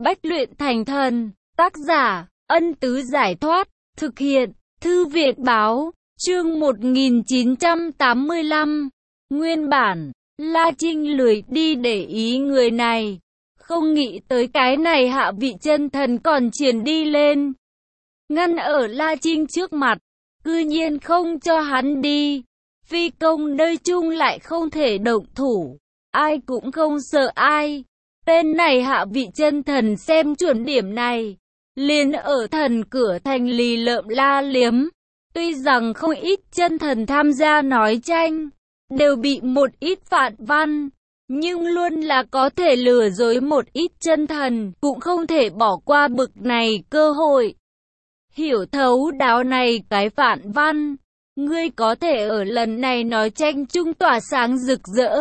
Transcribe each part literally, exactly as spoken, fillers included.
Bách luyện thành thần, tác giả, Ân Tứ Giải Thoát, thực hiện, Thư viện Báo, chương một nghìn chín trăm tám mươi lăm. Nguyên bản, La Trinh lười đi để ý người này, không nghĩ tới cái này hạ vị chân thần còn triển đi lên. Ngăn ở La Trinh trước mặt, cư nhiên không cho hắn đi. Phi công nơi chung lại không thể động thủ, ai cũng không sợ ai. Tên này hạ vị chân thần xem chuẩn điểm này, liền ở thần cửa thành lì lợm la liếm. Tuy rằng không ít chân thần tham gia nói tranh, đều bị một ít phản văn, nhưng luôn là có thể lừa dối một ít chân thần, cũng không thể bỏ qua bực này cơ hội. Hiểu thấu đáo này cái phản văn, ngươi có thể ở lần này nói tranh chung tỏa sáng rực rỡ.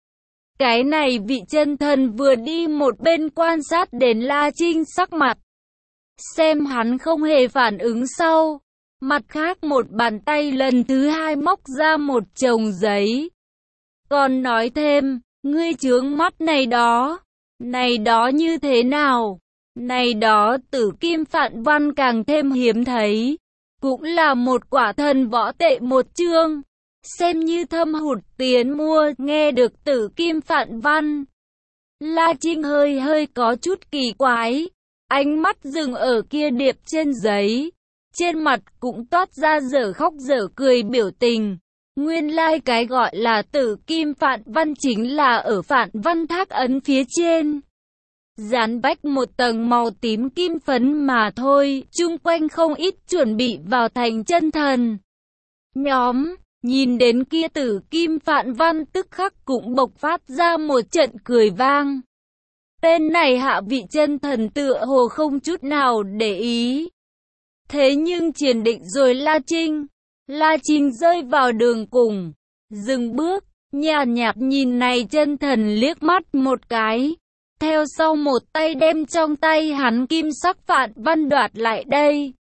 Cái này vị chân thần vừa đi một bên quan sát đến La Trinh sắc mặt, xem hắn không hề phản ứng sau. Mặt khác một bàn tay lần thứ hai móc ra một chồng giấy, còn nói thêm, ngươi chướng mắt này đó, này đó như thế nào, này đó tử kim phạn văn càng thêm hiếm thấy, cũng là một quả thần võ tệ một chương, xem như thâm hụt tiền mua. Nghe được tử kim phạn văn, La Trinh hơi hơi có chút kỳ quái, ánh mắt dừng ở kia điệp trên giấy. Trên mặt cũng toát ra dở khóc dở cười biểu tình. Nguyên lai like cái gọi là tử kim phạn văn chính là ở phạn văn thác ấn phía trên dán bách một tầng màu tím kim phấn mà thôi. Chung quanh không ít chuẩn bị vào thành chân thần nhóm, nhìn đến kia tử kim phạn văn tức khắc cũng bộc phát ra một trận cười vang. Tên này hạ vị chân thần tựa hồ không chút nào để ý. Thế nhưng triển định rồi La Trinh, La Trinh rơi vào đường cùng, dừng bước, nhàn nhạt nhìn này chân thần liếc mắt một cái, theo sau một tay đem trong tay hắn kim sắc phạn văn đoạt lại đây.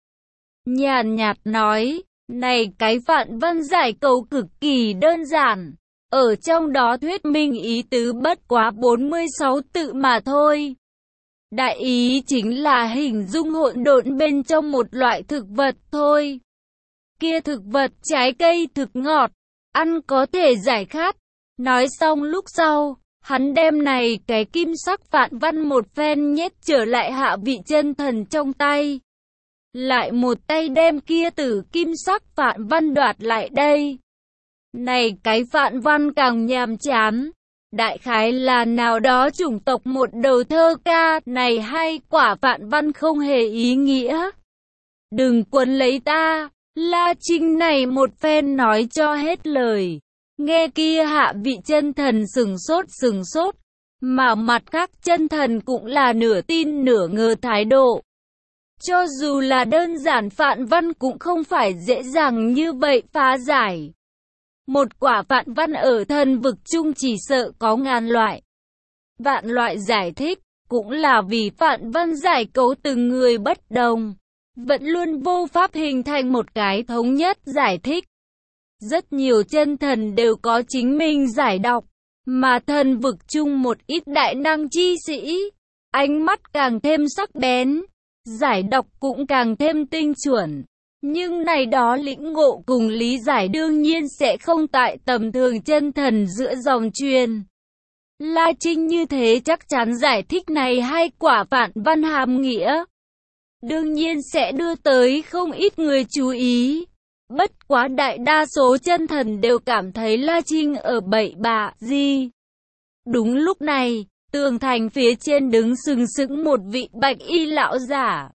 Nhàn nhạt nói, này cái phạn văn giải cầu cực kỳ đơn giản, ở trong đó thuyết minh ý tứ bất quá bốn mươi sáu tự mà thôi. Đại ý chính là hình dung hỗn độn bên trong một loại thực vật thôi. Kia thực vật trái cây thực ngọt, ăn có thể giải khát. Nói xong lúc sau, hắn đem này cái kim sắc phạn văn một phen nhét trở lại hạ vị chân thần trong tay. Lại một tay đem kia tử kim sắc phạn văn đoạt lại đây. Này cái phạn văn càng nhàm chán. Đại khái là nào đó chủng tộc một đầu thơ ca, này hay quả phạn văn không hề ý nghĩa. Đừng quấn lấy ta, La Trinh này một phen nói cho hết lời. Nghe kia hạ vị chân thần sừng sốt sừng sốt, mà mặt khác chân thần cũng là nửa tin nửa ngờ thái độ. Cho dù là đơn giản phạn văn cũng không phải dễ dàng như vậy phá giải. Một quả phạn văn ở thần vực chung chỉ sợ có ngàn loại. Vạn loại giải thích, cũng là vì phạn văn giải cấu từng người bất đồng, vẫn luôn vô pháp hình thành một cái thống nhất giải thích. Rất nhiều chân thần đều có chính mình giải đọc, mà thần vực chung một ít đại năng chi sĩ, ánh mắt càng thêm sắc bén, giải đọc cũng càng thêm tinh chuẩn. Nhưng này đó lĩnh ngộ cùng lý giải đương nhiên sẽ không tại tầm thường chân thần giữa dòng truyền. La Trinh như thế chắc chắn giải thích này hay quả phạn văn hàm nghĩa, đương nhiên sẽ đưa tới không ít người chú ý. Bất quá đại đa số chân thần đều cảm thấy La Trinh ở bậy bạ gì. Đúng lúc này, tường thành phía trên đứng sừng sững một vị bạch y lão giả.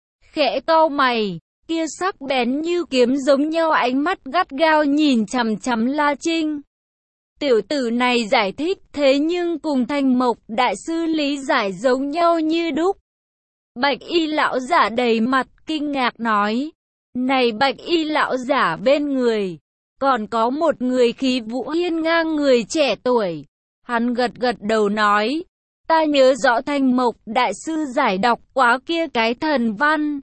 Khẽ cau mày, kia sắc bén như kiếm giống nhau ánh mắt gắt gao nhìn chằm chằm La Trinh. Tiểu tử này giải thích thế nhưng cùng Thanh Mộc đại sư lý giải giống nhau như đúc. Bạch y lão giả đầy mặt kinh ngạc nói, này bạch y lão giả bên người, còn có một người khí vũ hiên ngang người trẻ tuổi. Hắn gật gật đầu nói, ta nhớ rõ Thanh Mộc đại sư giải đọc quá kia cái thần văn.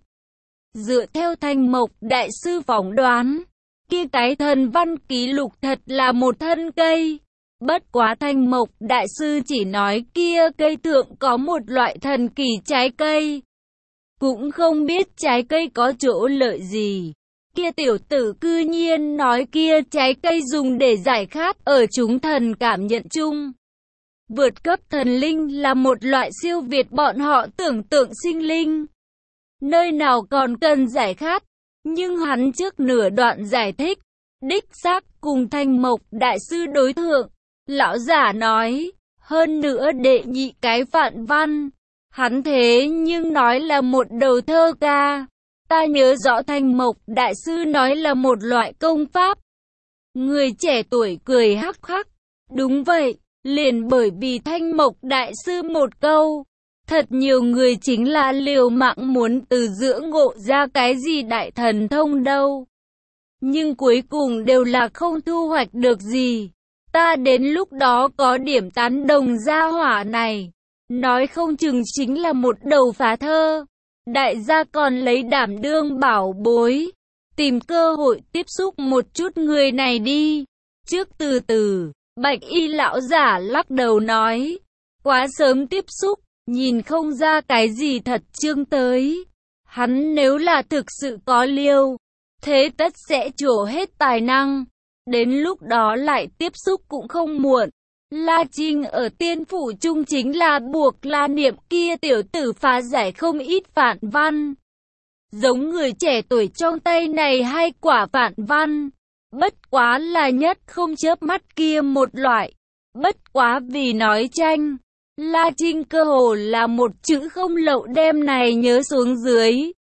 Dựa theo Thanh Mộc đại sư phỏng đoán, kia cái thần văn ký lục thật là một thân cây, Bất quá Thanh Mộc Đại Sư chỉ nói kia cây thượng có một loại thần kỳ trái cây. Cũng không biết trái cây có chỗ lợi gì. Kia tiểu tử cư nhiên nói kia trái cây dùng để giải khát ở chúng thần cảm nhận chung. Vượt cấp thần linh là một loại siêu việt bọn họ tưởng tượng sinh linh. Nơi nào còn cần giải khát, nhưng hắn trước nửa đoạn giải thích, đích xác cùng Thanh Mộc Đại Sư đối thượng. Lão giả nói, hơn nữa đệ nhị cái phạn văn, hắn thế nhưng nói là một đầu thơ ca. Ta nhớ rõ Thanh Mộc Đại Sư nói là một loại công pháp. Người trẻ tuổi cười hắc hắc, đúng vậy, liền bởi vì Thanh Mộc Đại Sư một câu. Thật nhiều người chính là liều mạng muốn từ giữa ngộ ra cái gì đại thần thông đâu. Nhưng cuối cùng đều là không thu hoạch được gì. Ta đến lúc đó có điểm tán đồng gia hỏa này. Nói không chừng chính là một đầu phá thơ. Đại gia còn lấy đảm đương bảo bối. Tìm cơ hội tiếp xúc một chút người này đi. Trước từ từ, Bạch Y lão giả lắc đầu nói. Quá sớm tiếp xúc, nhìn không ra cái gì thật chương tới. Hắn nếu là thực sự có liêu, thế tất sẽ trổ hết tài năng. Đến lúc đó lại tiếp xúc cũng không muộn. La Trinh ở tiên phủ trung chính là buộc La Niệm kia tiểu tử phá giải không ít phạn văn. Giống người trẻ tuổi trong tay này hay quả phạn văn. Bất quá là nhất không chớp mắt kia một loại. Bất quá vì nói tranh, La Trinh cơ hồ là một chữ không lậu đem này nhớ xuống dưới.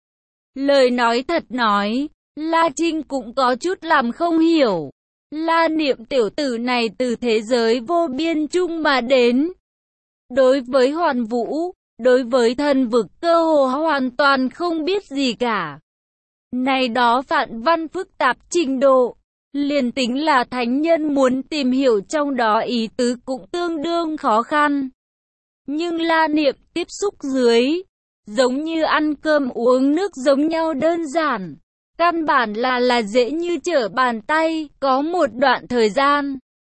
Lời nói thật nói, La Trinh cũng có chút làm không hiểu. La Niệm tiểu tử này từ thế giới vô biên chung mà đến. Đối với hoàn vũ, đối với thần vực cơ hồ hoàn toàn không biết gì cả. Này đó phạn văn phức tạp trình độ, liền tính là thánh nhân muốn tìm hiểu trong đó ý tứ cũng tương đương khó khăn. Nhưng La Niệm tiếp xúc dưới, giống như ăn cơm uống nước giống nhau đơn giản. Căn bản là là dễ như trở bàn tay, có một đoạn thời gian.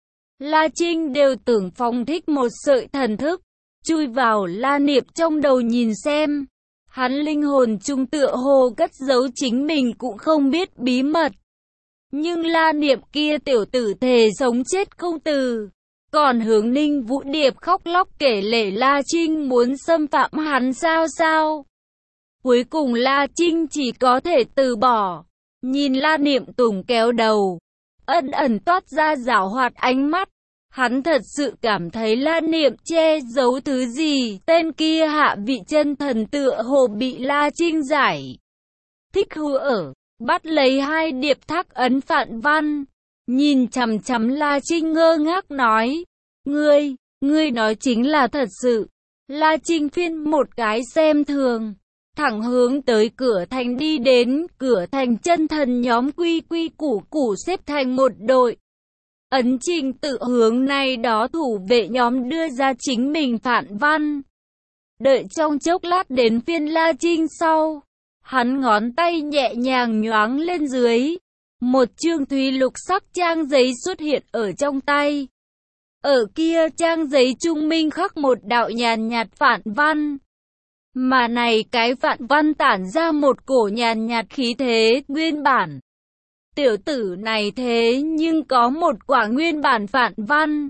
La Trinh đều tưởng phong thích một sợi thần thức, chui vào La Niệm trong đầu nhìn xem. Hắn linh hồn trung tựa hồ cất giấu chính mình cũng không biết bí mật. Nhưng La Niệm kia tiểu tử thề sống chết không từ. Còn hướng Ninh Vũ Điệp khóc lóc kể lể La Trinh muốn xâm phạm hắn sao sao. Cuối cùng La Trinh chỉ có thể từ bỏ. Nhìn La Niệm Tùng kéo đầu, ẩn ẩn toát ra giảo hoạt ánh mắt. Hắn thật sự cảm thấy La Niệm che giấu thứ gì. Tên kia hạ vị chân thần tựa hồ bị La Trinh giải thích hù ở, bắt lấy hai điệp thác ấn phạn văn. Nhìn chằm chằm La Trinh ngơ ngác nói, Ngươi, ngươi nói chính là thật sự. La Trinh phiên một cái xem thường, thẳng hướng tới cửa thành đi đến. Cửa thành chân thần nhóm quy quy củ củ xếp thành một đội. Ấn Trình tự hướng này đó thủ vệ nhóm đưa ra chính mình phạn văn. Đợi trong chốc lát đến phiên La Trinh sau, hắn ngón tay nhẹ nhàng nhoáng lên dưới. Một chương thúy lục sắc trang giấy xuất hiện ở trong tay. Ở kia trang giấy trung minh khắc một đạo nhàn nhạt phạn văn. Mà này cái phạn văn tản ra một cổ nhàn nhạt khí thế nguyên bản. Tiểu tử này thế nhưng có một quả nguyên bản phạn văn.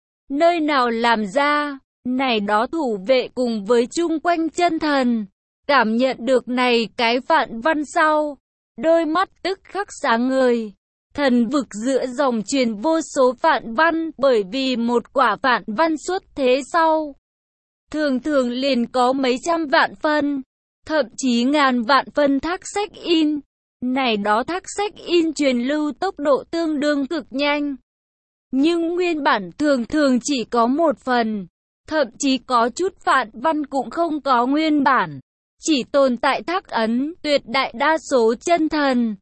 Nơi nào làm ra, này đó thủ vệ cùng với chung quanh chân thần. Cảm nhận được này cái phạn văn sau, đôi mắt tức khắc sáng ngời. Thần vực giữa dòng truyền vô số phạn văn, bởi vì một quả phạn văn xuất thế sau. Thường thường liền có mấy trăm vạn phân, thậm chí ngàn vạn phân thác sách in. Này đó thác sách in truyền lưu tốc độ tương đương cực nhanh. Nhưng nguyên bản thường thường chỉ có một phần, thậm chí có chút phạn văn cũng không có nguyên bản. Chỉ tồn tại thác ấn, tuyệt đại đa số chân thần.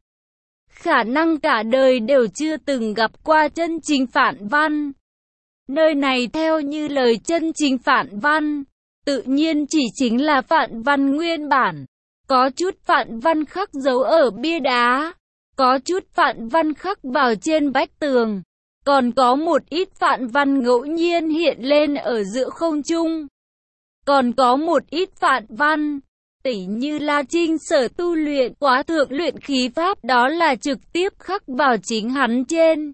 Khả năng cả đời đều chưa từng gặp qua chân chính phạn văn. Nơi này theo như lời chân chính phạn văn, tự nhiên chỉ chính là phạn văn nguyên bản. Có chút phạn văn khắc dấu ở bia đá, có chút phạn văn khắc vào trên vách tường, Còn có một ít phạn văn ngẫu nhiên hiện lên ở giữa không trung. Còn có một ít phạn văn, tỉ như La Trinh sở tu luyện quá thượng luyện khí pháp, đó là trực tiếp khắc vào chính hắn trên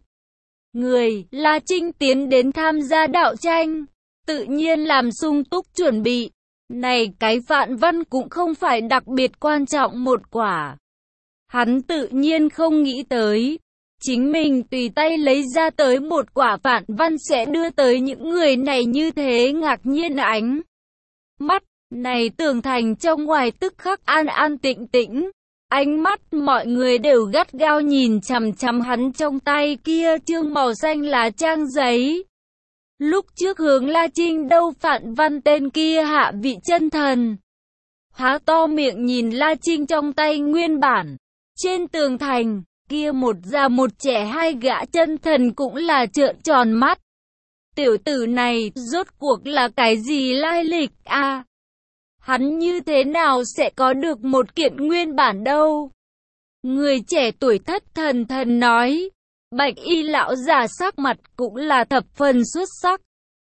người. La Trinh tiến đến tham gia đạo tranh, tự nhiên làm sung túc chuẩn bị. Này cái phạn văn cũng không phải đặc biệt quan trọng một quả. Hắn tự nhiên không nghĩ tới, chính mình tùy tay lấy ra tới một quả phạn văn sẽ đưa tới những người này như thế ngạc nhiên ánh mắt. Này tường thành trong ngoài tức khắc an an tĩnh tĩnh. Ánh mắt mọi người đều gắt gao nhìn chằm chằm hắn trong tay kia chương màu xanh lá trang giấy. Lúc trước hướng La Trinh đâu phạn văn tên kia hạ vị chân thần. Há to miệng nhìn La Trinh trong tay nguyên bản. Trên tường thành, kia một già một trẻ hai gã chân thần cũng là trợn tròn mắt. Tiểu tử này, rốt cuộc là cái gì lai lịch à? Hắn như thế nào sẽ có được một kiện nguyên bản đâu? Người trẻ tuổi thất thần thần nói. Bạch y lão già sắc mặt cũng là thập phần xuất sắc.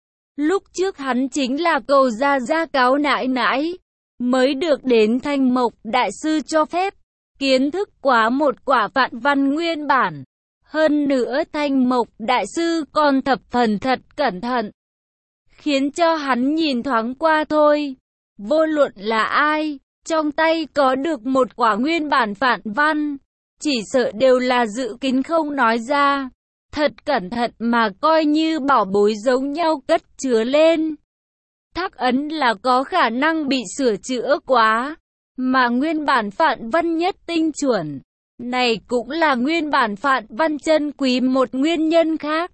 Lúc trước hắn chính là cầu ra gia cáo nãi nãi, mới được đến Thanh Mộc đại sư cho phép, kiến thức quá một quả phạn văn nguyên bản. Hơn nữa Thanh Mộc đại sư còn thập phần thật cẩn thận, khiến cho hắn nhìn thoáng qua thôi. Vô luận là ai, trong tay có được một quả nguyên bản phạn văn, chỉ sợ đều là dự kín không nói ra. Thật cẩn thận mà coi như bảo bối giống nhau cất chứa lên. Thác ấn là có khả năng bị sửa chữa quá, mà nguyên bản phạn văn nhất tinh chuẩn. Này cũng là nguyên bản phạn văn chân quý một nguyên nhân khác.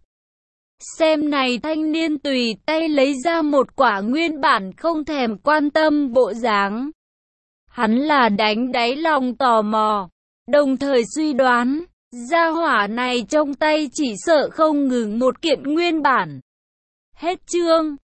Xem này thanh niên tùy tay lấy ra một quả nguyên bản không thèm quan tâm bộ dáng. Hắn là đánh đáy lòng tò mò, đồng thời suy đoán, gia hỏa này trong tay chỉ sợ không ngừng một kiện nguyên bản. Hết chương.